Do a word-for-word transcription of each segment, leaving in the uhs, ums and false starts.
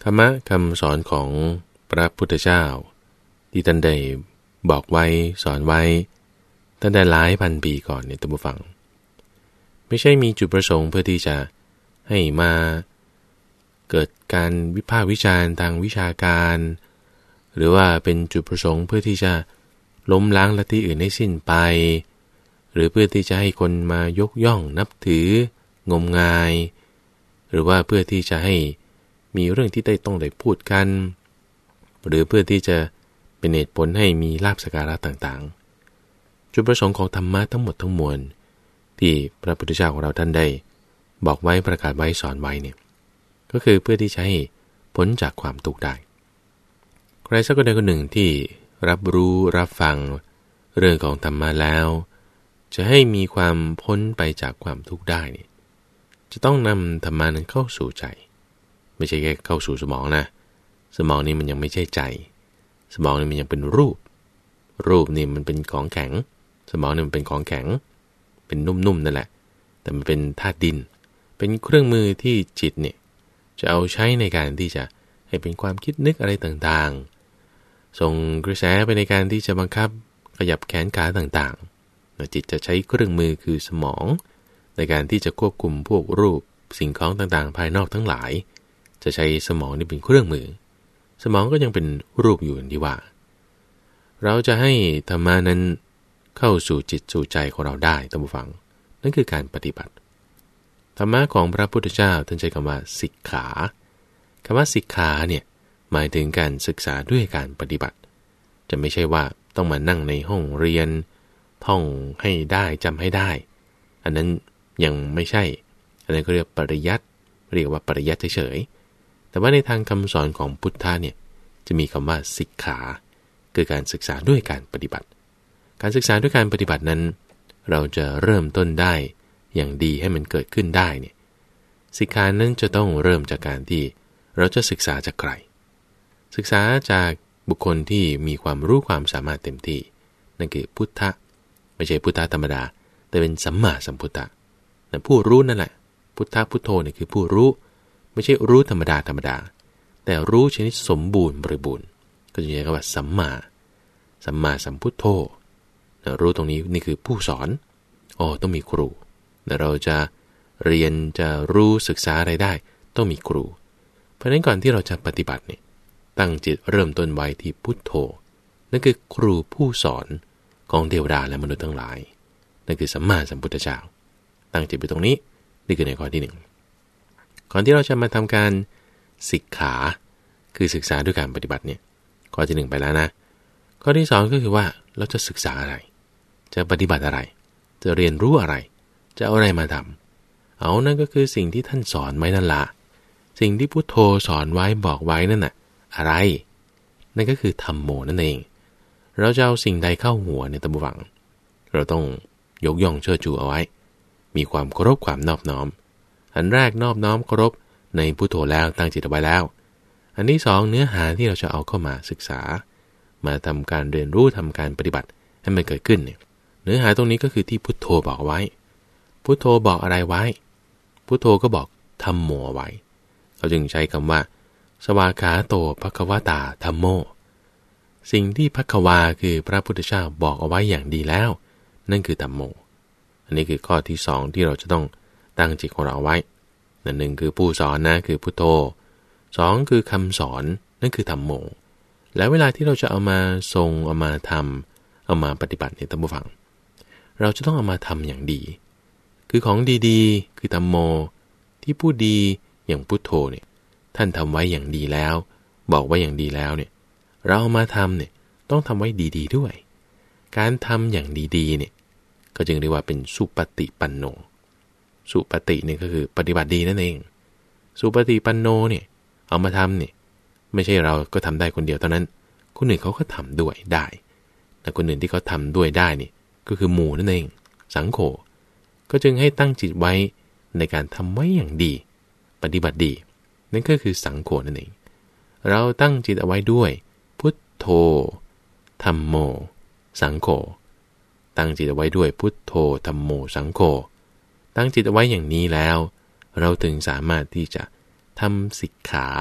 ธรรมะคำสอนของพระพุทธเจ้าที่ท่านได้บอกไว้สอนไว้ตั้งแต่หลายพันปีก่อนเนี่ยท่านผู้ฟังไม่ใช่มีจุดประสงค์เพื่อที่จะให้มาเกิดการวิพากษ์วิจารณ์ทางวิชาการหรือว่าเป็นจุดประสงค์เพื่อที่จะล้มล้างลัทธิอื่นให้สิ้นไปหรือเพื่อที่จะให้คนมายกย่องนับถืองมงายหรือว่าเพื่อที่จะให้มีเรื่องที่ได้ต้องได้พูดกันหรือเพื่อที่จะเป็นเหตุผลให้มีลาภสักการะต่างๆจุดประสงค์ของธรรมะทั้งหมดทั้งมวลที่พระพุทธเจ้าของเราท่านได้บอกไว้ประกาศไว้สอนไว้เนี่ยก็คือเพื่อที่จะให้พ้นจากความทุกข์ได้ใครสักคนใดคนหนึ่งที่รับรู้รับฟังเรื่องของธรรมะแล้วจะให้มีความพ้นไปจากความทุกข์ได้เนี่ยจะต้องนำธรรมะนั้นเข้าสู่ใจไม่ใช่แค่เข้าสู่สมองนะสมองนี่มันยังไม่ใช่ใจสมองนี่มันยังเป็นรูปรูปนี่มันเป็นของแข็งสมองนี่มันเป็นของแข็งเป็นนุ่มๆนั่นแหละแต่มันเป็นธาตุดินเป็นเครื่องมือที่จิตเนี่ยจะเอาใช้ในการที่จะให้เป็นความคิดนึกอะไรต่างๆส่งกระแสไปในการที่จะบังคับขยับแขนขาต่างๆจิตจะใช้เครื่องมือคือสมองในการที่จะควบคุมพวกรูปสิ่งของต่างๆภายนอกทั้งหลายจะใช้สมองนี่เป็นเครื่องมือสมองก็ยังเป็นรูปอยู่อย่างที่ว่าเราจะให้ธรรมานั้นเข้าสู่จิตสู่ใจของเราได้ท่านผู้ฟังนั่นคือการปฏิบัติธรรมะของพระพุทธเจ้าท่านใช้คำว่าสิกขาคำว่าสิกขาเนี่ยหมายถึงการศึกษาด้วยการปฏิบัติจะไม่ใช่ว่าต้องมานั่งในห้องเรียนท่องให้ได้จำให้ได้อันนั้นยังไม่ใช่อันนั้นก็เรียกปริยัติเรียกว่าปริยัติเฉยๆแต่ว่าในทางคำสอนของพุทธะเนี่ยจะมีคำว่าสิกขาคือการศึกษาด้วยการปฏิบัติการศึกษาด้วยการปฏิบัตินั้นเราจะเริ่มต้นได้อย่างดีให้มันเกิดขึ้นได้เนี่ยสิกขานั้นจะต้องเริ่มจากการที่เราจะศึกษาจากใครศึกษาจากบุคคลที่มีความรู้ความสามารถเต็มที่นั่นคือพุทธะไม่ใช่พุทธะธรรมดาแต่เป็นสัมมาสัมพุทธะนั่นผู้รู้นั่นแหละพุทธะพุทโธนี่คือผู้รู้ไม่ใช่รู้ธรรมดาธรรมดาแต่รู้ชนิดสมบูรณ์บริบูรณ์ก็จะเรียกว่าสัมมาสัมมาสัมพุทโธรู้ตรงนี้นี่คือผู้สอนอ๋อต้องมีครูเราจะเรียนจะรู้ศึกษาอะไรได้ต้องมีครูเพราะฉะนั้นก่อนที่เราจะปฏิบัติเนี่ยตั้งจิตเริ่มต้นไว้ที่พุทโธนั่นคือครูผู้สอนของเทวดาและมนุษย์ทั้งหลายนั่นคือสัมมาสัมพุทธเจ้าตั้งจิตไปตรงนี้นี่คือในข้อที่หนึ่งก่อนที่เราจะมาทำการสิกขาคือศึกษาด้วยการปฏิบัติเนี่ยข้อที่หนึ่งไปแล้วนะข้อที่สองก็คือว่าเราจะศึกษาอะไรจะปฏิบัติอะไรจะเรียนรู้อะไรจะเอาอะไรมาทำเอานั่นก็คือสิ่งที่ท่านสอนไว้นั่นละสิ่งที่พุทโธสอนไว้บอกไว้นั่นน่ะอะไรนั่นก็คือธัมโมนั่นเองเราจะเอาสิ่งใดเข้าหัวในตะบุวังเราต้องยกย่องเชิดชูเอาไว้มีความเคารพความนอบน้อมอันแรกนอบน้อมเคารพในพุทโธแล้วตั้งจิตเอาไว้แล้วอันที่สองเนื้อหาที่เราจะเอาเข้ามาศึกษามาทำการเรียนรู้ทำการปฏิบัติให้มันเกิดขึ้นเนี่ยเนื้อหาตรงนี้ก็คือที่พุทโธบอกไว้พุทโธบอกอะไรไว้พุทโธก็บอกธัมโมไว้เราจึงใช้คำว่าสวากขาโตภควตาธัมโมสิ่งที่ภควาคือพระพุทธเจ้าบอกเอาไว้อย่างดีแล้วนั่นคือธัมโมอันนี้คือข้อที่สองที่เราจะต้องตั้งจิตของเราไว้นั่นหนึ่งคือผู้สอนนะคือพุทโธสองคือคำสอนนั่นคือธัมโมแล้วเวลาที่เราจะเอามาทรงเอามาทำเอามาปฏิบัติในท่านผู้ฟังเราจะต้องเอามาทำอย่างดีคือของดีๆคือธัมโมที่ผู้ดีอย่างพุทโธเนี่ยท่านทำไว้อย่างดีแล้วบอกไว้อย่างดีแล้วเนี่ยเราเอามาทำเนี่ยต้องทำไว้ดีๆด้วยการทำอย่างดีๆเนี่ยก็จึงเรียกว่าเป็นสุปฏิปันโนสุปฏิเนี่ยก็คือปฏิบัติดีนั่นเองสุปฏิปันโนเนี่ยเอามาทำเนี่ยไม่ใช่เราก็ทำได้คนเดียวเท่านั้นคนอื่นเขาก็ทำด้วยได้แต่คนอื่นที่เขาทำด้วยได้นี่ก็คือหมู่นั่นเองสังโฆก็จึงให้ตั้งจิตไว้ในการทำไว้อย่างดีปฏิบัติดีนั่นก็คือสังโฆนั่นเองเราตั้งจิตเอาไว้ด้วยพุทโธธัมโมสังโฆตั้งจิตเอาไว้ด้วยพุทโธธัมโมสังโฆตั้งจิตเอาไว้อย่างนี้แล้วเราถึงสามารถที่จะทำสิกขา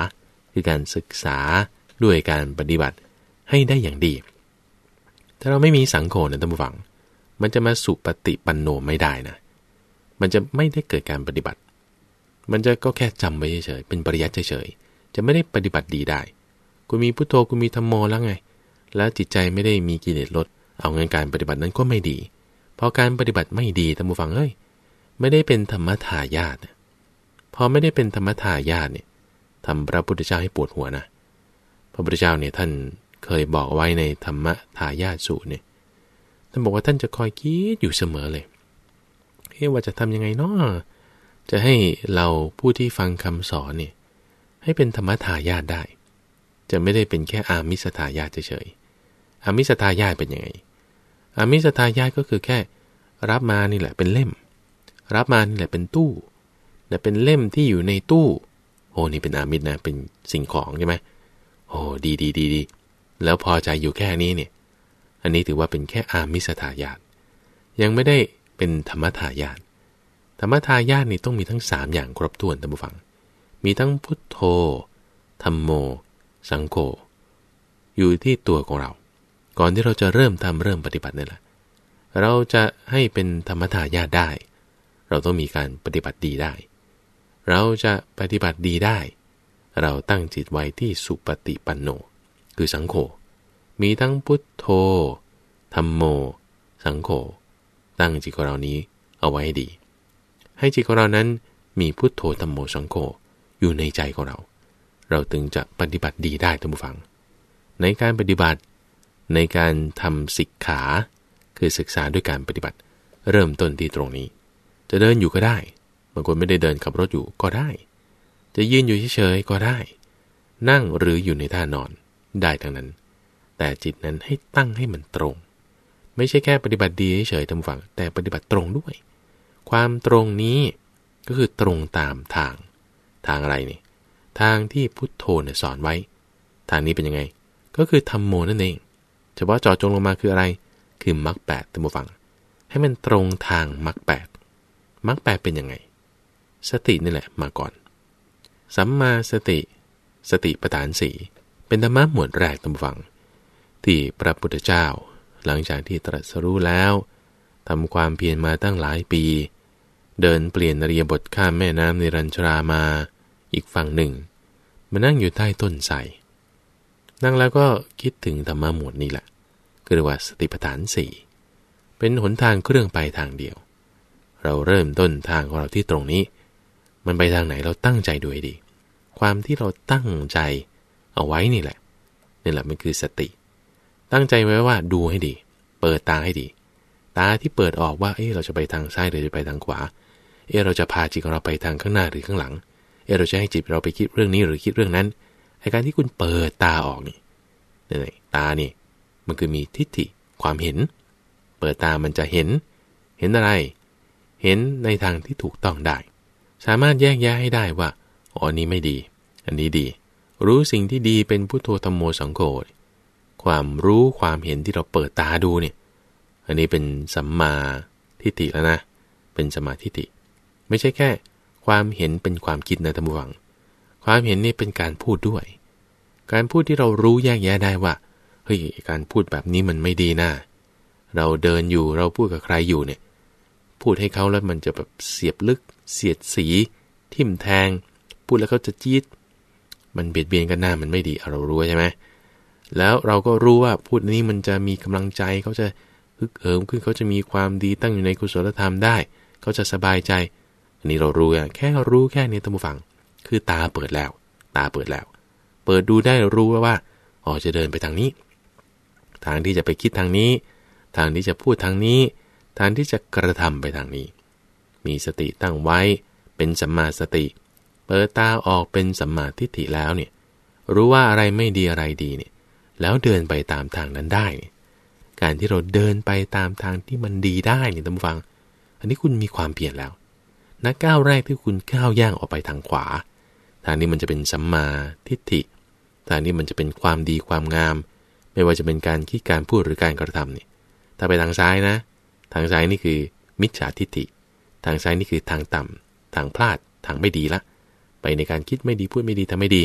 คือการศึกษาด้วยการปฏิบัติให้ได้อย่างดีถ้าเราไม่มีสังโฆนะท่านผู้ฟังมันจะมาสุปฏิปันโนไม่ได้นะมันจะไม่ได้เกิดการปฏิบัติมันจะก็แค่จำไว้เฉยๆเป็นปริยัติเฉยๆจะไม่ได้ปฏิบัติดีได้คุณมีพุทโธคุณมีธัมโมแล้วไงแล้วจิตใจไม่ได้มีกิเลสลดเอาเงินการปฏิบัตินั้นก็ไม่ดีพอการปฏิบัติไม่ดีท่านผู้ฟังเอ้ยไม่ได้เป็นธรรมทายาทพอไม่ได้เป็นธรรมทายาทเนี่ยทำพระพุทธเจ้าให้ปวดหัวนะพระพุทธเจ้าเนี่ยท่านเคยบอกไว้ในธรรมทายาทสูตรเนี่ยท่านบอกว่าท่านจะคอยคิดอยู่เสมอเลยเฮ้ยว่าจะทำยังไงเนาะจะให้เราผู้ที่ฟังคำสอนเนี่ยให้เป็นธรรมทายาทได้จะไม่ได้เป็นแค่อามิสทายาทเฉยๆอามิสทายาทเป็นยังไงอามิสทายาทก็คือแค่รับมานี่แหละเป็นเล่มรับมานี่แหละเป็นตู้แต่เป็นเล่มที่อยู่ในตู้โอ้นี่เป็นอามิสนะเป็นสิ่งของใช่ไหมโอ้ดีดีดีดีแล้วพอใจอยู่แค่นี้เนี่ยอันนี้ถือว่าเป็นแค่อามิสทายาทยังไม่ได้เป็นธรรมทายาทธรรมทายาทนี่ต้องมีทั้งสามอย่างครบถ้วนท่านผู้ฟังมีทั้งพุทโธธัมโมสังโฆอยู่ที่ตัวของเราก่อนที่เราจะเริ่มทำเริ่มปฏิบัตินี่แหละเราจะให้เป็นธรรมทายาทได้เราต้องมีการปฏิบัติดีได้เราจะปฏิบัติดีได้เราตั้งจิตไว้ที่สุปฏิปันโนคือสังโฆมีทั้งพุทโธธัมโมสังโฆตั้งจิตของเรานี้เอาไว้ให้ดีให้จิตของเรานั้นมีพุทโธธัมโมสังโฆอยู่ในใจของเราเราถึงจะปฏิบัติดีได้ท่านผู้ฟังในการปฏิบัติในการทำสิกขาคือศึกษาด้วยการปฏิบัติเริ่มต้นที่ตรงนี้จะเดินอยู่ก็ได้บางคนไม่ได้เดินขับรถอยู่ก็ได้จะยืนอยู่เฉยๆก็ได้นั่งหรืออยู่ในท่านอนได้ทั้งนั้นแต่จิตนั้นให้ตั้งให้มันตรงไม่ใช่แค่ปฏิบัติดีเฉยๆท่านผู้ฟังแต่ปฏิบัติตรงด้วยความตรงนี้ก็คือตรงตามทางทางอะไรนี่ทางที่พุทโธเนี่ยสอนไว้ทางนี้เป็นยังไงก็คือธัมโมนั่นเองเฉพาะเจาะจงลงมาคืออะไรคือมรรคแปดท่านผู้ฟังให้มันตรงทางมรรคแปดมรรคแปดเป็นยังไงสตินี่แหละมาก่อนสัมมาสติสติปัฏฐานสี่เป็นธรรมะหมวดแรกท่านผู้ฟังที่พระพุทธเจ้าหลังจากที่ตรัสรู้แล้วทำความเพียรมาตั้งหลายปีเดินเปลี่ยนอริยบทข้ามแม่น้ำนิรัญชรามาอีกฝั่งหนึ่งมานั่งอยู่ใต้ต้นไทรนั่งแล้วก็คิดถึงธรรมะหมวดนี้แหละคือเรียกว่าสติปัฏฐานสี่เป็นหนทางเครื่องไปทางเดียวเราเริ่มต้นทางของเราที่ตรงนี้มันไปทางไหนเราตั้งใจดูให้ดีความที่เราตั้งใจเอาไว้นี่แหละนี่แหละมันคือสติตั้งใจไว้ว่าดูให้ดีเปิดตาให้ดีตาที่เปิดออกว่าเอ๊ะเราจะไปทางซ้ายหรือจะไปทางขวาเอ๊ะเราจะพาจิตของเราไปทางข้างหน้าหรือข้างหลังเอ๊ะเราจะให้จิตเราไปคิดเรื่องนี้หรือคิดเรื่องนั้นไอ้การที่คุณเปิดตาออกนี่นี่ตานี่มันคือมีทิฏฐิความเห็นเปิดตามันจะเห็นเห็นอะไรเห็นในทางที่ถูกต้องได้สามารถแยกแยะให้ได้ว่าอ๋ออันนี้ไม่ดีอันนี้ดีรู้สิ่งที่ดีเป็นพุทโธธัมโมสังโฆความรู้ความเห็นที่เราเปิดตาดูเนี่ยอันนี้เป็นสัมมาทิฏฐิแล้วนะเป็นสัมมาทิฏฐิไม่ใช่แค่ความเห็นเป็นความคิดนะท่านผู้ฟังความเห็นนี่เป็นการพูดด้วยการพูดที่เรารู้แยกแยะได้ว่าเฮ้ยการพูดแบบนี้มันไม่ดีนะเราเดินอยู่เราพูดกับใครอยู่เนี่ยพูดให้เขาแล้วมันจะแบบเสียบลึกเสียดสีทิ่มแทงพูดแล้วเขาจะจี๊ดมันเบียดเบียนกันหน้ามันไม่ดีเรารู้ใช่ไหมแล้วเราก็รู้ว่าพูดนี้มันจะมีกำลังใจเขาจะฮึกเหิมขึ้นเขาจะมีความดีตั้งอยู่ในกุศลธรรมได้เขาจะสบายใจอันนี้เรารู้แค่รู้แค่นี้ท่านผู้ฟังคือตาเปิดแล้วตาเปิดแล้วเปิดดูได้รู้ว่าอ๋อจะเดินไปทางนี้ทางที่จะไปคิดทางนี้ทางที่จะพูดทางนี้ทางที่จะกระทำไปทางนี้มีสติตั้งไว้เป็นสัมมาสติเปิดตาออกเป็นสัมมาทิฏฐิแล้วเนี่ยรู้ว่าอะไรไม่ดีอะไรดีเนี่ยแล้วเดินไปตามทางนั้นได้การที่เราเดินไปตามทางที่มันดีได้เนี่ยท่านผู้ฟังอันนี้คุณมีความเพียรแล้วนักก้าวแรกที่คุณก้าวย่างออกไปทางขวาทางนี้มันจะเป็นสัมมาทิฏฐิทางนี้มันจะเป็นความดีความงามไม่ว่าจะเป็นการคิดการพูดหรือการกระทำเนี่ยถ้าไปทางซ้ายนะทางซ้ายนี่คือมิจฉาทิฏฐิทางซ้ายนี่คือทางต่ำทางพลาดทางไม่ดีละไปในการคิดไม่ดีพูดไม่ดีทำไม่ดี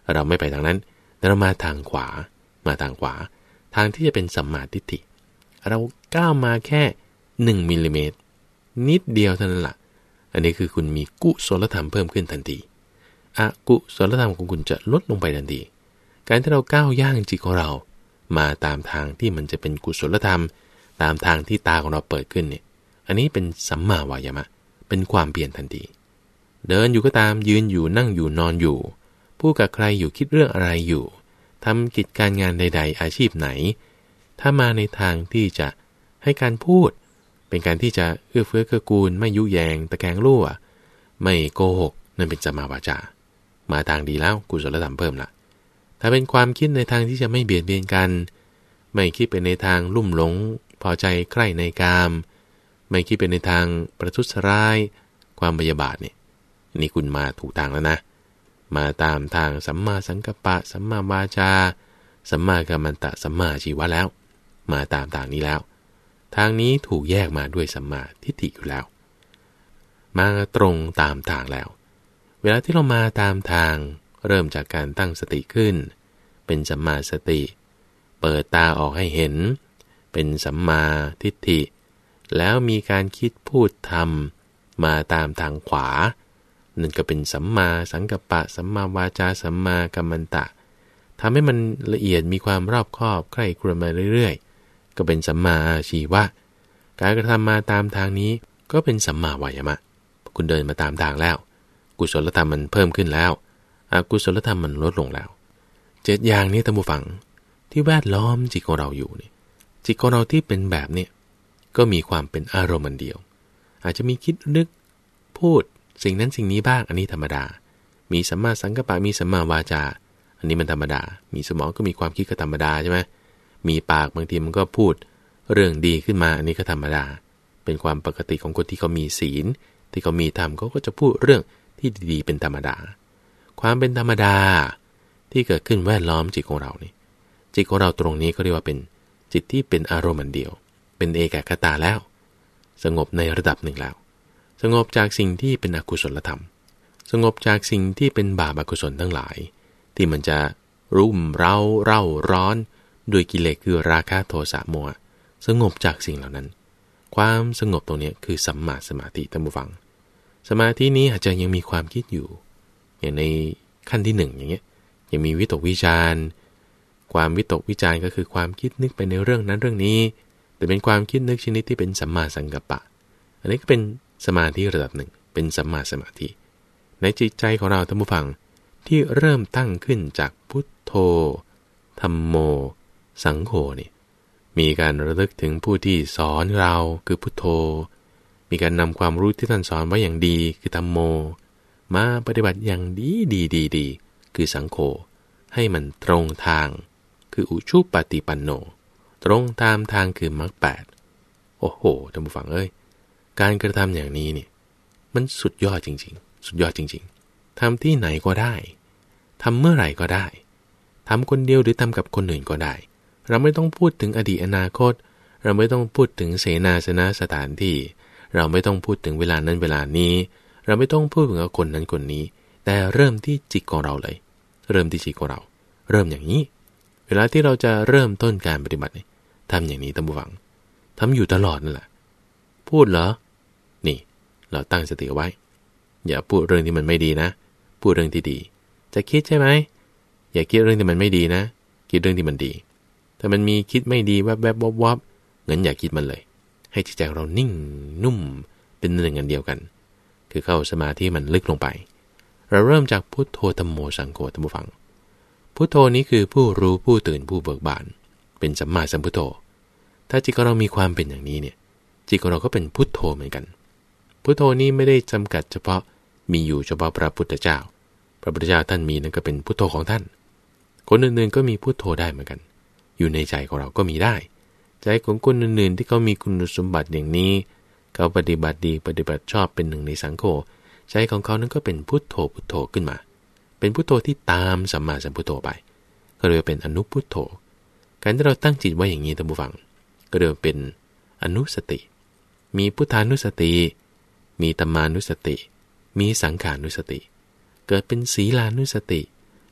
เราไม่ไปทางนั้นแต่เรามาทางขวามาทางขวาทางที่จะเป็นสัมมาทิฏฐิเราก้าวมาแค่หนึ่งมิลลิเมตรนิดเดียวเท่านั้นล่ะอันนี้คือคุณมีกุศลธรรมเพิ่มขึ้นทันทีอกุศลธรรมของคุณจะลดลงไปทันทีการที่เราก้าวย่างจิตของเรามาตามทางที่มันจะเป็นกุศลธรรมตามทางที่ตาของเราเปิดขึ้นเนี่ยอันนี้เป็นสัมมาวายามะเป็นความเปลี่ยนทันทีเดินอยู่ก็ตามยืนอยู่นั่งอยู่นอนอยู่พูดกับใครอยู่คิดเรื่องอะไรอยู่ทำกิจการงานใดๆอาชีพไหนถ้ามาในทางที่จะให้การพูดเป็นการที่จะเอื้อเฟื้อเกื้อกูลไม่ยุแยงตะแคงรั่วไม่โกหกนั่นเป็นสัมมาวาจามาทางดีแล้วกุศลธรรมเพิ่มละถ้าเป็นความคิดในทางที่จะไม่เบียดเบียนกันไม่คิดเป็นในทางลุ่มหลงพอใจใคร่ในกามไม่คิดเป็นในทางประทุษร้ายความพยาบาทเนี่ยนี่คุณมาถูกทางแล้วนะมาตามทางสัมมาสังกัปปะสัมมาวาจาสัมมากัมมันตะสัมมาอาชีวะแล้วมาตามทางนี้แล้วทางนี้ถูกแยกมาด้วยสัมมาทิฏฐิอยู่แล้วมาตรงตามทางแล้วเวลาที่เรามาตามทางเริ่มจากการตั้งสติขึ้นเป็นสัมมาสติเปิดตาออกให้เห็นเป็นสัมมาทิฏฐิแล้วมีการคิดพูดทำมาตามทางขวานั่นก็เป็นสัมมาสังกัปปะสัมมาวาจาสัมมากัมมันตะทำให้มันละเอียดมีความรอบคอบใคร่ครวญมาเรื่อยๆก็เป็นสัมมาอาชีวะการกระทำมาตามทางนี้ก็เป็นสัมมาวายามะคุณเดินมาตามทางแล้วกุศลธรรมมันเพิ่มขึ้นแล้วอกุศลธรรมมันลดลงแล้วเจ็ดอย่างนี้ท่านผู้ฟังที่แวดล้อมจิตของเราอยู่นี่จิตของเราที่เป็นแบบนี้ก็มีความเป็นอารมณ์เดียวอาจจะมีคิดนึกพูดสิ่งนั้นสิ่งนี้บ้างอันนี้ธรรมดามีสัมมาสังกัปปะมีสัมมาวาจาอันนี้มันธรรมดามีสมองก็มีความคิดก็ธรรมดาใช่ไหมมีปากบางทีมันก็พูดเรื่องดีขึ้นมาอันนี้ก็ธรรมดาเป็นความปกติของคนที่เขามีศีลที่เขามีธรรมเขาก็จะพูดเรื่องที่ดีๆเป็นธรรมดาความเป็นธรรมดาที่เกิดขึ้นแวดล้อมจิตของเรานี่จิตของเราตรงนี้ก็เรียกว่าเป็นจิตที่เป็นอารมณ์เดียวเป็นเอกคตาแล้วสงบในระดับหนึ่งแล้วสงบจากสิ่งที่เป็นอกุศลธรรมสงบจากสิ่งที่เป็นบาปอกุศลทั้งหลายที่มันจะรุ่มเร้าเร่าร้อนด้วยกิเลสคือราคะโทสะโมหะสงบจากสิ่งเหล่านั้นความสงบตรงนี้คือสัมมาสมาธิท่านผู้ฟังสมาธินี้อาจจะยังมีความคิดอยู่อย่างในขั้นที่หนึ่งอย่างเงี้ยยังมีวิตกวิจารณ์ความวิตกวิจารณ์ก็คือความคิดนึกไปในเรื่องนั้นเรื่องนี้แต่เป็นความคิดนึกชนิดที่เป็นสัมมาสังกัปปะอันนี้ก็เป็นสมาธิระดับหนึ่งเป็นสัมมาสมาธิในจิตใจของเราท่านผู้ฟังที่เริ่มตั้งขึ้นจากพุทโธธัมโมสังโฆนี่มีการระลึกถึงผู้ที่สอนเราคือพุทโธมีการนำความรู้ที่ท่านสอนไว้อย่างดีคือธัมโมมาปฏิบัติอย่างดีดีดีดีคือสังโฆให้มันตรงทางคืออุชุปฏิปันโนตรงตามทางคือมรรคแปดโอ้โหท่านผู้ฟังเอ้ยการกระทำอย่างนี้เนี่ยมันสุดยอดจริงๆสุดยอดจริงๆทำที่ไหนก็ได้ทำเมื่อไหร่ก็ได้ทำคนเดียวหรือทำกับคนอื่นก็ได้เราไม่ต้องพูดถึงอดีตอนาคตเราไม่ต้องพูดถึงเสนาสนะสถานที่เราไม่ต้องพูดถึงเวลานั้นเวลานี้เราไม่ต้องพูดถึงคนนั้นคนนี้แต่เริ่มที่จิตของเราเลยเริ่มที่จิตของเราเริ่มอย่างนี้เวลาที่เราจะเริ่มต้นการปฏิบัติทำอย่างนี้ท่านผู้ฟังทำอยู่ตลอดนั่นแหละพูดเหรอนี่เราตั้งสติเอาไว้อย่าพูดเรื่องที่มันไม่ดีนะพูดเรื่องที่ดีจะคิดใช่ไหมอย่าคิดเรื่องที่มันไม่ดีนะคิดเรื่องที่มันดีแต่มันมีคิดไม่ดีแวบๆวบๆงั้นอย่าคิดมันเลยให้จิตใจเรานิ่งนุ่มเป็นหนึ่งอันเดียวกันคือเข้าสมาธิมันลึกลงไปเราเริ่มจากพุทโธธัมโมสังโฆท่านผู้ฟังพุทโธนี้คือผู้รู้ผู้ตื่นผู้เบิกบานเป็นสัมมาสัมพุทโธถ้าจิตของเรามีความเป็นอย่างนี้เนี่ยจิตของเราก็เป็นพุทโธเหมือนกันพุทโธนี้ไม่ได้จำกัดเฉพาะมีอยู่เฉพาะพระพุทธเจ้าพระพุทธเจ้าท่านมีนั่นก็เป็นพุทโธของท่านคนอื่นๆก็มีพุทโธได้เหมือนกันอยู่ในใจของเราก็มีได้ใจของคนอื่นๆที่เขามีคุณสมบัติอย่างนี้เขาปฏิบัติดีปฏิบัติชอบเป็นหนึ่งในสังโฆใจของเขานั้นก็เป็นพุทโธพุทโธขึ้นมาเป็นพุทโธที่ตามสัมมาสัมพุทโธไปก็เรียกเป็นอนุพุทโธการที่เราตั้งจิตไว้อย่างนี้ท่านผู้ฟังก็เรียกเป็นอนุสติมีพุทธานุสติมีธัมมานุสติมีสังขานุสติเกิดเป็นศีลานุสติ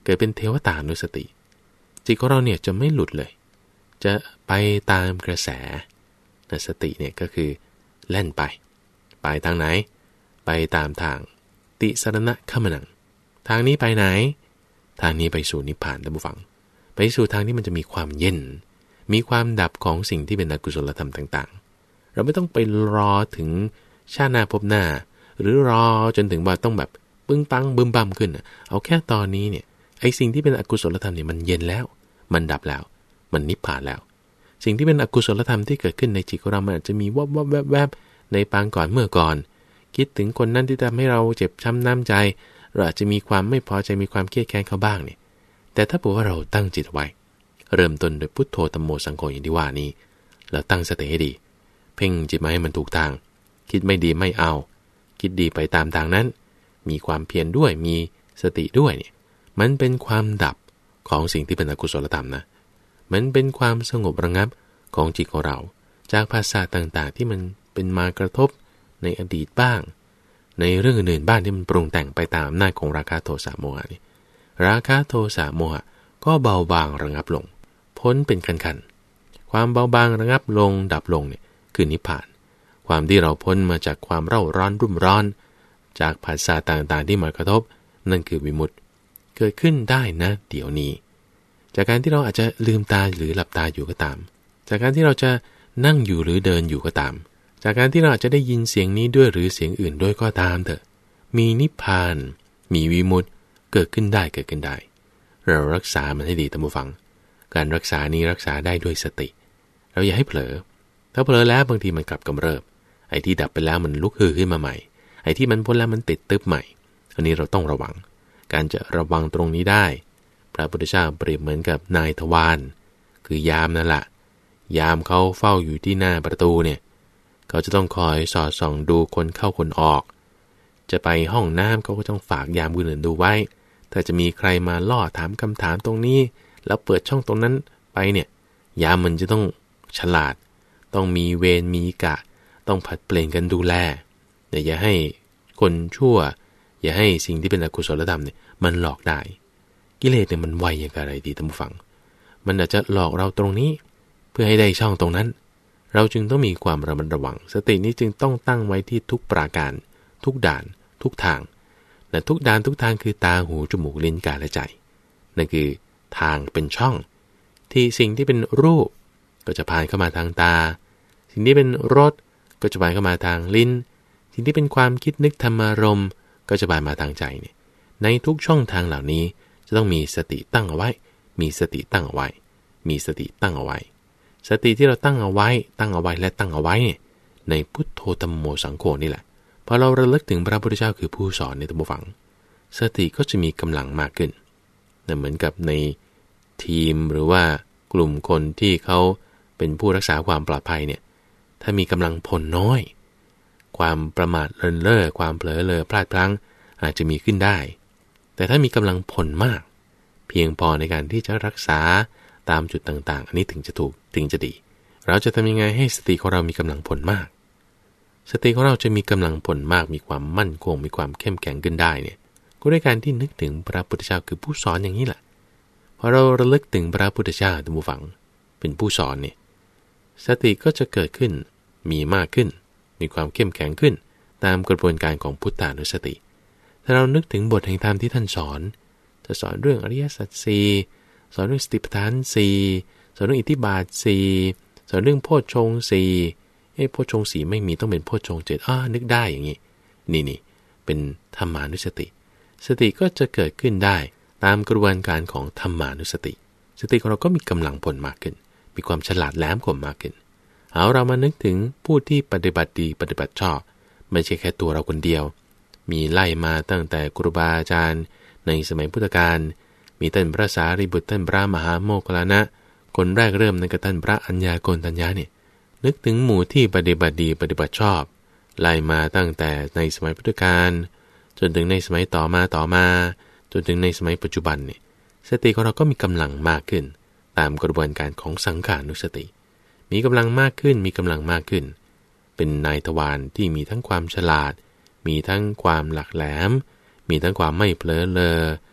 เกิดเป็นเทวตานุสติจิตของเราเนี่ยจะไม่หลุดเลยจะไปตามกระแสสติเนี่ยก็คือแล่นไปไปทางไหนไปตามทางติสรณะขมนังทางนี้ไปไหนทางนี้ไปสู่นิพพานท่านผู้ฟังไปสู่ทางที่มันจะมีความเย็นมีความดับของสิ่งที่เป็นอกุศลธรรมต่างๆเราไม่ต้องไปรอถึงชาติหน้าพบหน้าหรือรอจนถึงว่าต้องแบบปึ้งปังบึ้มบั่มขึ้นเอาแค่ตอนนี้เนี่ยไอ้สิ่งที่เป็นอกุศลธรรมเนี่ยมันเย็นแล้วมันดับแล้วมันนิพพานแล้วสิ่งที่เป็นอกุศลธรรมที่เกิดขึ้นในจิตของเรามันอาจจะมีวับวับแวบแวบในปางก่อนเมื่อก่อนคิดถึงคนนั้นที่ทำให้เราเจ็บช้ำน้ำใจเราอาจจะมีความไม่พอใจมีความเครียดแค้นเขาบ้างเนี่ยแต่ถ้าบอกว่าเราตั้งจิตไว้เริ่มต้นโดยพุทโธธัมโมสังโฆอย่างที่ว่านี้แล้วตั้งสติให้ดีเพ่งจิตมาให้มันถูกทางคิดไม่ดีไม่เอาคิดดีไปตามทางนั้นมีความเพียรด้วยมีสติด้วยเนี่ยมันเป็นความดับของสิ่งที่เป็นอกุศลธรรมนะมันเป็นความสงบระงับของจิตของเราจากภาษาต่างๆที่มันเป็นมากระทบในอดีตบ้างในเรื่องอื่นๆบ้างที่มันปรุงแต่งไปตามอำนาจของราคะโทสะโมหะนี่ราคะโทสะโมหะก็เบาบางระงับลงพ้นเป็นขั้นๆความเบาบางระงับลงดับลงเนี่ยคือนิพพานความที่เราพ้นมาจากความเร่าร้อนรุ่มร้อนจากภาษาต่างๆที่มากระทบนั่นคือวิมุตติเกิดขึ้นได้นะเดี๋ยวนี้จากการที่เราอาจจะลืมตาหรือหลับตาอยู่ก็ตามจากการที่เราจะนั่งอยู่หรือเดินอยู่ก็ตามจากการที่เราอาจจะได้ยินเสียงนี้ด้วยหรือเสียงอื่นด้วยก็ตามเถอะมีนิพพานมีวิมุตติเกิดขึ้นได้เกิดขึ้นได้เรารักษามันให้ดีท่านผู้ฟังการรักษานี้รักษาได้ด้วยสติเราอย่าให้เผลอถ้าเผลอแล้วบางทีมันกลับกำเริบไอ้ที่ดับไปแล้วมันลุกฮือขึ้นมาใหม่ไอ้ที่มันพ้นแล้วมันติดตึ๊บใหม่อันนี้เราต้องระวังการจะระวังตรงนี้ได้พระพุทธเจ้าเปรียบเหมือนกับนายทวารคือยามนั่นแหละยามเขาเฝ้าอยู่ที่หน้าประตูเนี่ยเขาจะต้องคอยสอดส่องดูคนเข้าคนออกจะไปห้องน้ำเขาก็ต้องฝากยามอื่นดูไว้ถ้าจะมีใครมาล่อถามคำถามตรงนี้แล้วเปิดช่องตรงนั้นไปเนี่ยยามมันจะต้องฉลาดต้องมีเวรมีกะต้องผัดเปลี่ยนกันดูแลแต่อย่าให้คนชั่วอย่าให้สิ่งที่เป็นอกุศลธรรมเนี่ยมันหลอกได้กิเลสเนี่ยมันไวอย่างไรดีท่านผู้ฟังมันอาจจะหลอกเราตรงนี้เพื่อให้ได้ช่องตรงนั้นเราจึงต้องมีความระมัดระวังสตินี้จึงต้องตั้งไว้ที่ทุกปราการทุกด่านทุกทางและทุกด่านทุกทางคือตาหูจมูกลิ้นกายและใจนั่นคือทางเป็นช่องที่สิ่งที่เป็นรูปก็จะผ่านเข้ามาทางตาสิ่งที่เป็นรสก็จะผ่านเข้ามาทางลิ้นสิ่งที่เป็นความคิดนึกธรรมารมณ์ก็จะผ่านมาทางใจเนี่ยในทุกช่องทางเหล่านี้จะต้องมีสติตั้งเอาไว้มีสติตั้งเอาไว้มีสติตั้งเอาไว้สติที่เราตั้งเอาไว้ตั้งเอาไว้และตั้งเอาไว้เนี่ยในพุทโธธัมโมสังโฆนี่แหละพอเราระลึกถึงพระพุทธเจ้าคือผู้สอนในธรรมฟังสติก็จะมีกำลังมากขึ้นเหมือนกับในทีมหรือว่ากลุ่มคนที่เขาเป็นผู้รักษาความปลอดภัยเนี่ยถ้ามีกำลังพลน้อยความประมาทเลินเล่อความเผลอเลอพลาดพลั้งอาจจะมีขึ้นได้แต่ถ้ามีกำลังพลมากเพียงพอในการที่จะรักษาตามจุดต่างๆอันนี้ถึงจะถูกถึงจะดีเราจะทำยังไงให้สติของเรามีกำลังพลมากสติของเราจะมีกำลังพลมากมีความมั่นคงมีความเข้มแข็งขึ้นได้เนี่ยก็ด้วยการที่นึกถึงพระพุทธเจ้าคือผู้สอนอย่างนี้แหละพอเราระลึกถึงพระพุทธเจ้าท่านผู้ฟังเป็นผู้สอนเนี่ยสติก็จะเกิดขึ้นมีมากขึ้นมีความเข้มแข็งขึ้นตามกระบวนการของพุทธานุสติถ้าเรานึกถึงบทแห่งธรรมที่ท่านสอนจะสอนเรื่องอริยสัจสี่สอนเรื่องสติปัฏฐานสี่สอนเรื่องอิทธิบาทสี่สอนเรื่องโพชฌงค์สี่เอ้โพชฌงค์สี่ไม่มีต้องเป็นโพชฌงค์เจ็ดอ้านึกได้อย่างนี้นี่นี่เป็นธรรมานุสติสติก็จะเกิดขึ้นได้ตามกระบวนการของธรรมานุสติสติของเราก็มีกำลังพลมากขึ้นมีความฉลาดแหลมคมมากขึ้นเอาเรามานึกถึงผู้ที่ปฏิบัติดีปฏิบัติชอบไม่ใช่แค่ตัวเราคนเดียวมีไล่มาตั้งแต่ครูบาอาจารย์ในสมัยพุทธกาลมีท่านพระสารีบุตรท่านพระมหาโมคคัลลานะคนแรกเริ่มนั่นก็ท่านพระอัญญาโกณฑัญญาเนี่ยนึกถึงหมู่ที่ปฏิบัติดีปฏิบัติชอบไล่มาตั้งแต่ในสมัยพุทธกาลจนถึงในสมัยต่อมาต่อมาจนถึงในสมัยปัจจุบันเนี่ยสติของเราก็มีกำลังมากขึ้นตามกระบวนการของสังขานุสติมีกำลังมากขึ้นมีกำลังมากขึ้นเป็นนายทวารที่มีทั้งความฉลาดมีทั้งความหลักแหลมมีทั้งความไม่เผลอเลอ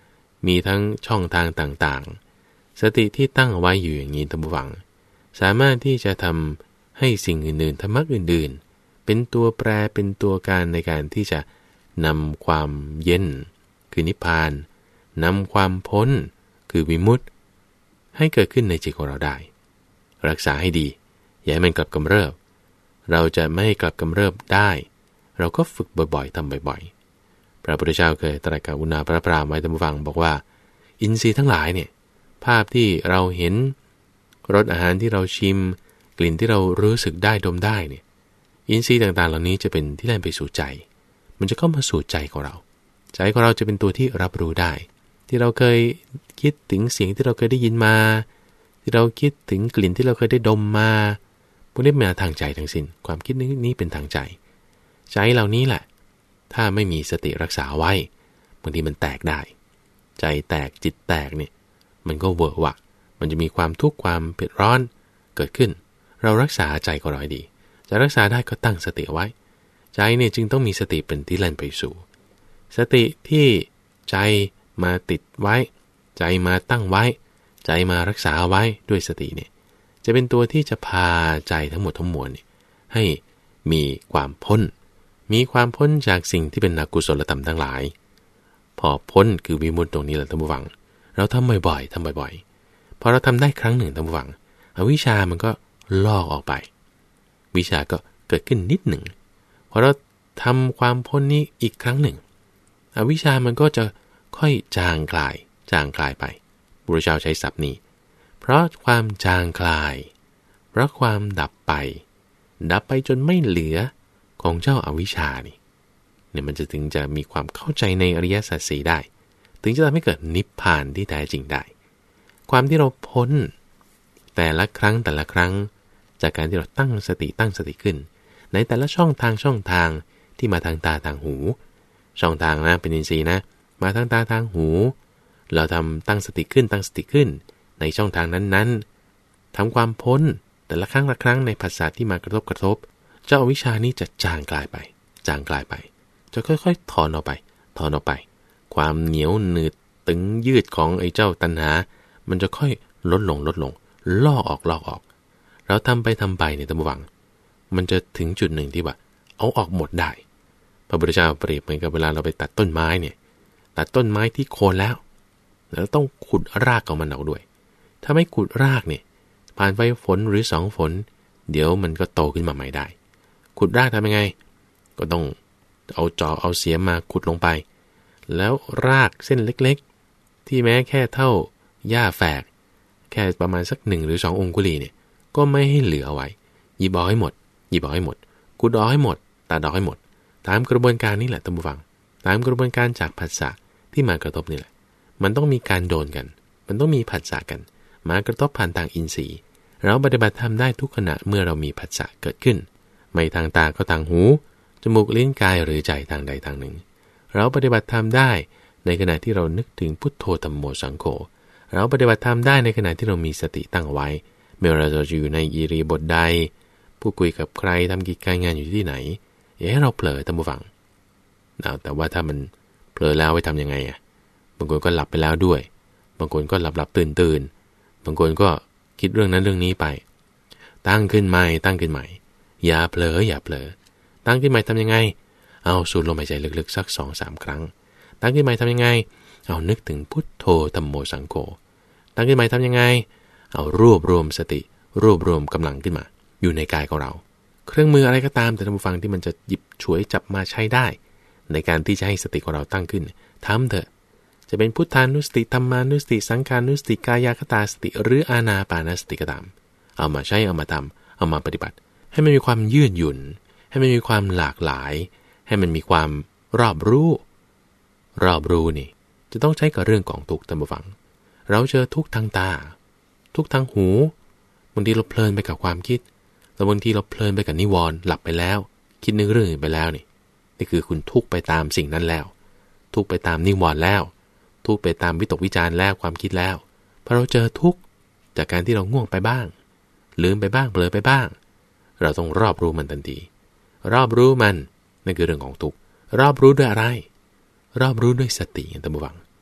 มีทั้งช่องทางต่างๆสติที่ตั้งไว้อยู่อย่างนี้ท่านผู้ฟังสามารถที่จะทำให้สิ่งอื่นๆธรรมะอื่นๆเป็นตัวแปรเป็นตัวการในการที่จะนำความเย็นคือนิพพานนำความพ้นคือวิมุตติให้เกิดขึ้นในจิตของเราได้รักษาให้ดีอย่าให้มันกลับกำเริบเราจะไม่ให้กลับกำเริบได้เราก็ฝึกบ่อยๆทำบ่อยๆพระพุทธเจ้าเคยตรัสกับอุณาพระพรามไว้ท่านผู้ฟังบอกว่าอินทรีย์ทั้งหลายเนี่ยภาพที่เราเห็นรสอาหารที่เราชิมกลิ่นที่เรารู้สึกได้ดมได้เนี่ยอินทรีย์ต่างๆเหล่านี้จะเป็นที่แล่นไปสู่ใจมันจะเข้ามาสู่ใจของเราใจของเราจะเป็นตัวที่รับรู้ได้ที่เราเคยคิดถึงเสียงที่เราเคยได้ยินมาที่เราคิดถึงกลิ่นที่เราเคยได้ดมมาพวกนี้มาทางใจทั้งสิ้นความคิดนี้เป็นทางใจใจเหล่านี้แหละถ้าไม่มีสติรักษาไว้บางทีมันแตกได้ใจแตกจิตแตกเนี่ยมันก็เวอะวะมันจะมีความทุกข์ความเผ็ดร้อนเกิดขึ้นเรารักษาใจก็ร้อยดีจะรักษาได้ก็ตั้งสติไว้ใจเนี่ยจึงต้องมีสติเป็นที่แล่นไปสู่สติที่ใจมาติดไว้ใจมาตั้งไว้ใจมารักษาไว้ด้วยสติเนี่ยจะเป็นตัวที่จะพาใจทั้งหมดทั้งมวลเนี่ยให้มีความพ้นมีความพ้นจากสิ่งที่เป็นอกุศลธรรมทั้งหลายพอพ้นคือวิมุตติตรงนี้แหละท่านผู้ฟังเราทำบ่อยๆทำบ่อยๆพอเราทำได้ครั้งหนึ่งท่านผู้ฟังอวิชชามันก็ลอกออกไปวิชาก็เกิดขึ้นนิดหนึ่งพอเราทำความพ้นนี้อีกครั้งหนึ่งอวิชชามันก็จะค่อยจางคลายจางคลายไปพระพุทธเจ้าใช้ศัพท์นี้เพราะความจางคลายเพราะความดับไปดับไปจนไม่เหลือของเจ้าอวิชชานี่เนี่ยมันจะถึงจะมีความเข้าใจในอริยสัจสี่ได้ถึงจะทำให้เกิดนิพพานที่แท้จริงได้ความที่เราพ้นแต่ละครั้งแต่ละครั้งจากการที่เราตั้งสติตั้งสติขึ้นในแต่ละช่องทางช่องทางที่มาทางตาทางหูช่องทางนะเป็นอินทรีย์นะมาทางตาทางหูเราทำตั้งสติขึ้นตั้งสติขึ้นในช่องทางนั้นๆทำความพ้นแต่ละครั้งละครั้งในภาษาที่มากระทบกระทบเจ้าอวิชชานี้จะจางกลายไปจางกลายไปจะค่อยๆถอนออกไปถอนออกไปความเหนียวหนืดตึงยืดของไอ้เจ้าตัณหามันจะค่อยลดลงลดลงลอกออกลอกออกเราทำไปทำไปเนี่ยท่านผู้ฟังมันจะถึงจุดหนึ่งที่ว่าเอาออกหมดได้พระพุทธเจ้าเปรียบเหมือนกับเวลาเราไปตัดต้นไม้เนี่ยตัดต้นไม้ที่โคนแล้วแล้วต้องขุดรากของมันออกด้วยถ้าไม่ขุดรากเนี่ยผ่านไปฝนหรือสองฝนเดี๋ยวมันก็โตขึ้นมาใหม่ได้ขุดรากทำยังไงก็ต้องเอาจอบเอาเสียมมาขุดลงไปแล้วรากเส้นเล็กๆที่แม้แค่เท่าหญ้าแฝกแค่ประมาณสักหนึ่งหรือสององคุลีเนี่ยก็ไม่ให้เหลือไว้หยิบออกให้หมดหยิบออกให้หมดขุดออกให้หมดตัดออกให้หมดตามกระบวนการนี้แหละท่านผู้ฟังตามกระบวนการจากผัสสะที่มากระทบนี่แหละมันต้องมีการโดนกันมันต้องมีผัสสะกันมากระทบผ่านทางอินทรีย์เราปฏิบัติทำได้ทุกขณะเมื่อเรามีผัสสะเกิดขึ้นไม่ทางตาก็ทางหูจมูกลิ้นกายหรือใจทางใดทางหนึ่งเราปฏิบัติทำได้ในขณะที่เรานึกถึงพุทโธธัมโมสังโฆเราปฏิบัติทำได้ในขณะที่เรามีสติตั้งไว้ไม่ว่าเราจะอยู่ในอิริยาบถใดผู้คุยกับใครทำกิจการงานอยู่ที่ไหนอย่าให้เราเผลอท่านผู้ฟังแต่ว่าถ้ามันเผลอแล้วไปทำยังไงอ่ะบางคนก็หลับไปแล้วด้วยบางคนก็หลับหลับตื่นตื่นบางคนก็คิดเรื่องนั้นเรื่องนี้ไปตั้งขึ้นใหม่ตั้งขึ้นใหม่อย่าเผลออย่าเผลอตั้งขึ้นใหม่ทำยังไงเอาสูดลมหายใจลึกๆสัก สองถึงสาม ครั้งตั้งขึ้นใหม่ทำยังไงเอานึกถึงพุทโธธัมโมสังโฆตั้งขึ้นใหม่ทำยังไงเอารวบรวมสติรวบรวมกำลังขึ้นมาอยู่ในกายของเราเครื่องมืออะไรก็ตามแต่ท่านผู้ฟังที่มันจะหยิบฉวยจับมาใช้ได้ในการที่จะให้สติของเราตั้งขึ้นทำเถอะจะเป็นพุทธานุสติธัมมานุสติสังฆานุสติกายคตาสติหรืออานาปานสติก็ตามเอามาใช้เอามาทำเอามาปฏิบัติให้มันมีความยืดหยุ่นให้มันมีความหลากหลายให้มันมีความรอบรู้รอบรู้นี่จะต้องใช้กับเรื่องของทุกข์ท่านผู้ฟังเราเจอทุกข์ทางตาทุกข์ทางหูบางทีเราเพลินไปกับความคิดแล้วบางทีเราเพลินไปกับนิวรณ์หลับไปแล้วคิดนึกเรื่องอื่นไปแล้วนี่นี่คือคุณทุกข์ไปตามสิ่งนั้นแล้วทุกข์ไปตามนิวรณ์แล้วทุกข์ไปตามวิตกวิจารณ์แล้วความคิดแล้วพอเราเจอทุกข์จากการที่เราง่วงไปบ้างลืมไปบ้างเผลอไปบ้างเราต้องรอบรู้มันทันทีรอบรู้มันนั่นคือเรื่องของทุกข์รอบรู้ด้วยอะไรรอบรู้ด้วยสติท่านผู้ฟัง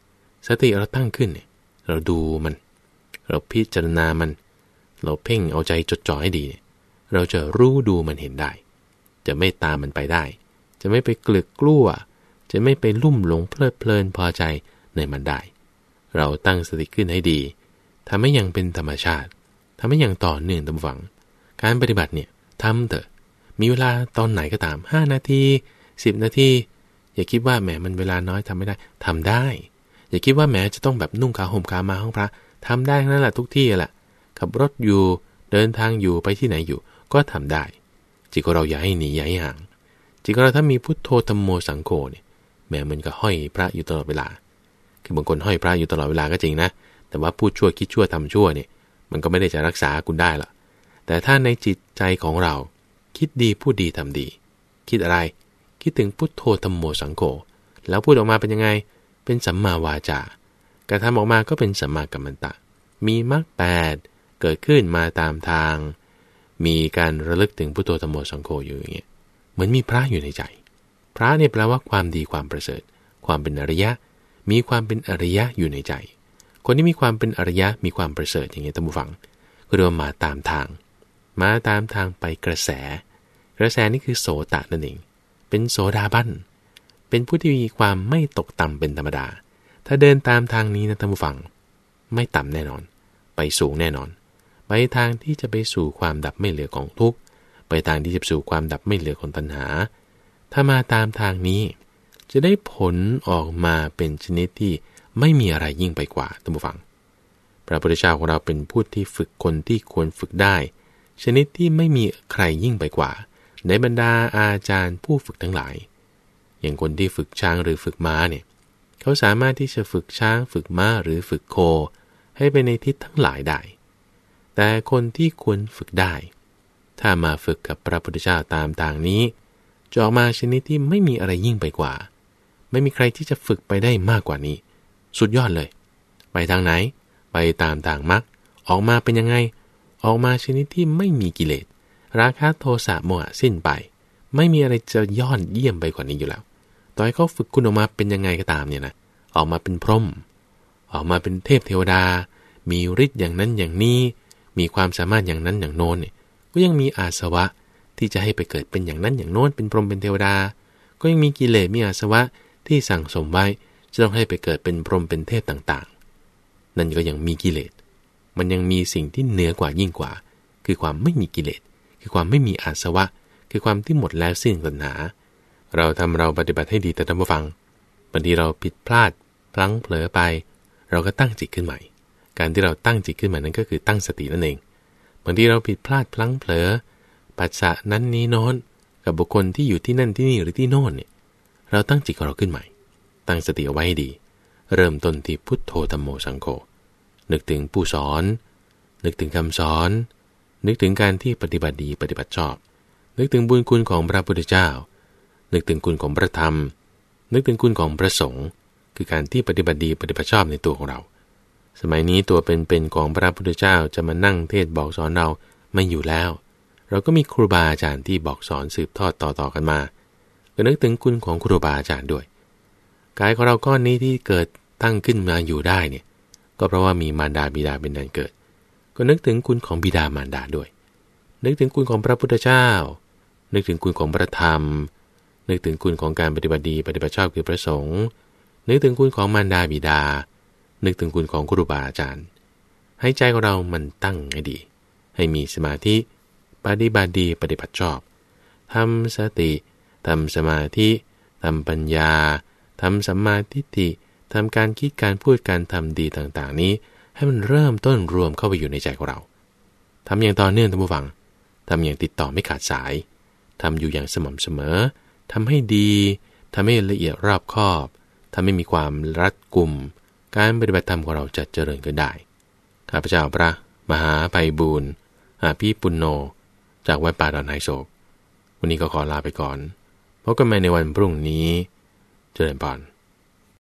สติเราตั้งขึ้นเนี่ยเราดูมันเราพิจารณามันเราเพ่งเอาใจจดจ่อให้ดีเนี่ยเราจะรู้ดูมันเห็นได้จะไม่ตามมันไปได้จะไม่ไปเกลือกกลัวจะไม่ไปลุ่มหลงเพลิดเพลินพอใจในมันได้เราตั้งสติขึ้นให้ดีทำให้ยังเป็นธรรมชาติทำให้ยังต่อเนื่องตามฝังการปฏิบัติเนี่ยทำเถอะมีเวลาตอนไหนก็ตามห้านาทีสิบนาทีอย่าคิดว่าแหมมันเวลาน้อยทำไม่ได้ทำได้อย่าคิดว่าแหมจะต้องแบบนุ่งขาวห่มขาวมาห้องพระทำได้นั่นแหละทุกที่แหละขับรถอยู่เดินทางอยู่ไปที่ไหนอยู่ก็ทำได้จิตของเราอย่าให้หนีอย่าให้ห่างจิตของเราถ้ามีพุทโธธัมโมสังโฆเนี่ยแหมมันก็ห้อยพระอยู่ตลอดเวลาคือบางคนห้อยพระอยู่ตลอดเวลาก็จริงนะแต่ว่าพูดชั่วคิดชั่วทำชั่วเนี่ยมันก็ไม่ได้จะรักษาคุณได้ละแต่ถ้าในจิตใจของเราคิดดีพูดดีทำดีคิดอะไรคิดถึงพุทโธธัมโมสังโฆแล้วพูดออกมาเป็นยังไงเป็นสัมมาวาจาการทำออกมาก็เป็นสัมมากัมมันตะมีมรรคแปดเกิดขึ้นมาตามทางมีการระลึกถึงพุทโธธัมโมสังโฆอยู่อย่างเงี้ยเหมือนมีพระอยู่ในใจพระเนี่ยแปลว่าความดีความประเสริฐความเป็นอริยะมีความเป็นอริยะอยู่ในใจคนที่มีความเป็นอริยะมีความประเสริฐอย่างเงี้ยท่านผู้ฟังก็เรียกว่ามาตามทางมาตามทางไปกระแสกระแสนี่คือโสตะนั่นเองเป็นโสดาบันเป็นผู้ที่มีความไม่ตกต่ำเป็นธรรมดาถ้าเดินตามทางนี้นะท่านผู้ฟังไม่ต่ำแน่นอนไปสูงแน่นอนไปทางที่จะไปสู่ความดับไม่เหลือของทุกข์ไปทางที่จะสู่ความดับไม่เหลือของตัณหาถ้ามาตามทางนี้จะได้ผลออกมาเป็นชนิดที่ไม่มีอะไรยิ่งไปกว่าท่านผู้ฟังพระพุทธเจ้าของเราเป็นผู้ที่ฝึกคนที่ควรฝึกได้ชนิดที่ไม่มีใครยิ่งไปกว่าในบรรดาอาจารย์ผู้ฝึกทั้งหลายอย่างคนที่ฝึกช้างหรือฝึกม้าเนี่ยเขาสามารถที่จะฝึกช้างฝึกม้าหรือฝึกโคให้ไปในทิศทั้งหลายได้แต่คนที่ควรฝึกได้ถ้ามาฝึกกับพระพุทธเจ้าตามทางนี้จะออกมาชนิดที่ไม่มีอะไรยิ่งไปกว่าไม่มีใครที่จะฝึกไปได้มากกว่านี้สุดยอดเลยไปทางไหนไปตามทางมรรคออกมาเป็นยังไงออกมาชนิดที่ไม่มีกิเลสราคะโทสะโมหะสิ้นไปไม่มีอะไรจะยอดเยี่ยมไปกว่านี้อยู่แล้วต่อให้เขาฝึกคุณออกมาเป็นยังไงก็ตามเนี่ยนะออกมาเป็นพรหมออกมาเป็นเทพเทวดามีฤทธิ์อย่างนั้นอย่างนี้มีความสามารถอย่างนั้นอย่างโน้นเนี่ยก็ยังมีอาสวะที่จะให้ไปเกิดเป็นอย่างนั้นอย่างโน้นเป็นพรหมเป็นเทวดาก็ยังมีกิเลสมีอาสวะที่สั่งสมไว้จะต้องให้ไปเกิดเป็นพรหมเป็นเทพต่างๆนั่นก็ยังมีกิเลสมันยังมีสิ่งที่เหนือกว่ายิ่งกว่าคือความไม่มีกิเลสคือความไม่มีอาสวะคือความที่หมดแล้วสิ้นตัณหาเราทำเราปฏิบัติให้ดีแต่ท่านผู้ฟังบางทีเราผิดพลาดพลั้งเผลอไปเราก็ตั้งจิตขึ้นใหม่การที่เราตั้งจิตขึ้นใหม่นั้นก็คือตั้งสตินั่นเองบางทีเราผิดพลาดพลั้งเผลอปัสสะนั้นนี้โน้นกับบุคคลที่อยู่ที่นั่นที่นี่หรือที่โน่นเนี่ยเราตั้งจิตของเราขึ้นใหม่ตั้งสติเอาไว้ให้ดีเริ่มต้นที่พุทโธธัมโมสังโฆนึกถึงผู้สอนนึกถึงคำสอนนึกถึงการที่ปฏิบัติดีปฏิบัติชอบนึกถึงบุญคุณของพระพุทธเจ้านึกถึงคุณของพระธรรมนึกถึงคุณของพระสงฆ์คือการที่ปฏิบัติดีปฏิบัติชอบในตัวของเราสมัยนี้ตัวเป็นๆของพระพุทธเจ้าจะมานั่งเทศบอกสอนเราไม่อยู่แล้วเราก็มีครูบาอาจารย์ที่บอกสอนสืบทอดต่อๆกันมาก็นึกถึงคุณของครูบาอาจารย์ด้วยกายของเราก้อนนี้ที่เกิดตั้งขึ้นมาอยู่ได้เนี่ยก็เพราะว่ามีมารดาบิดาเป็นแดนเกิดก็นึกถึงคุณของบิดามารดาด้วยนึกถึงคุณของพระพุทธเจ้านึกถึงคุณของพระธรรมนึกถึงคุณของการปฏิบัติดีปฏิบัติชอบคือพระสงฆ์นึกถึงคุณของมารดาบิดานึกถึงคุณของครูบาอาจารย์ให้ใจของเรามันตั้งให้ดีให้มีสมาธิปฏิบัติดีปฏิบัติชอบทำสติทำสมาธิทำปัญญาทำสัมมาทิฏฐิทำการคิดการพูดการทำดีต่างๆนี้ให้มันเริ่มต้นรวมเข้าไปอยู่ในใจของเราทำอย่างต่อเนื่องท่านผู้ฟังทำอย่างติดต่อไม่ขาดสายทำอยู่อย่างสม่ำเสมอทำให้ดีทำให้ละเอียดรอบคอบทำให้มีความรัดกุมการปฏิบัติธรรมของเราจะเจริญขึ้นได้ข้าพเจ้าพระมหาไพบูลย์อาภีปุณโญจากวัดป่าดอนไฮโศกวันนี้ก็ขอลาไปก่อนพบกันใหม่ในวันพรุ่งนี้เจริญพร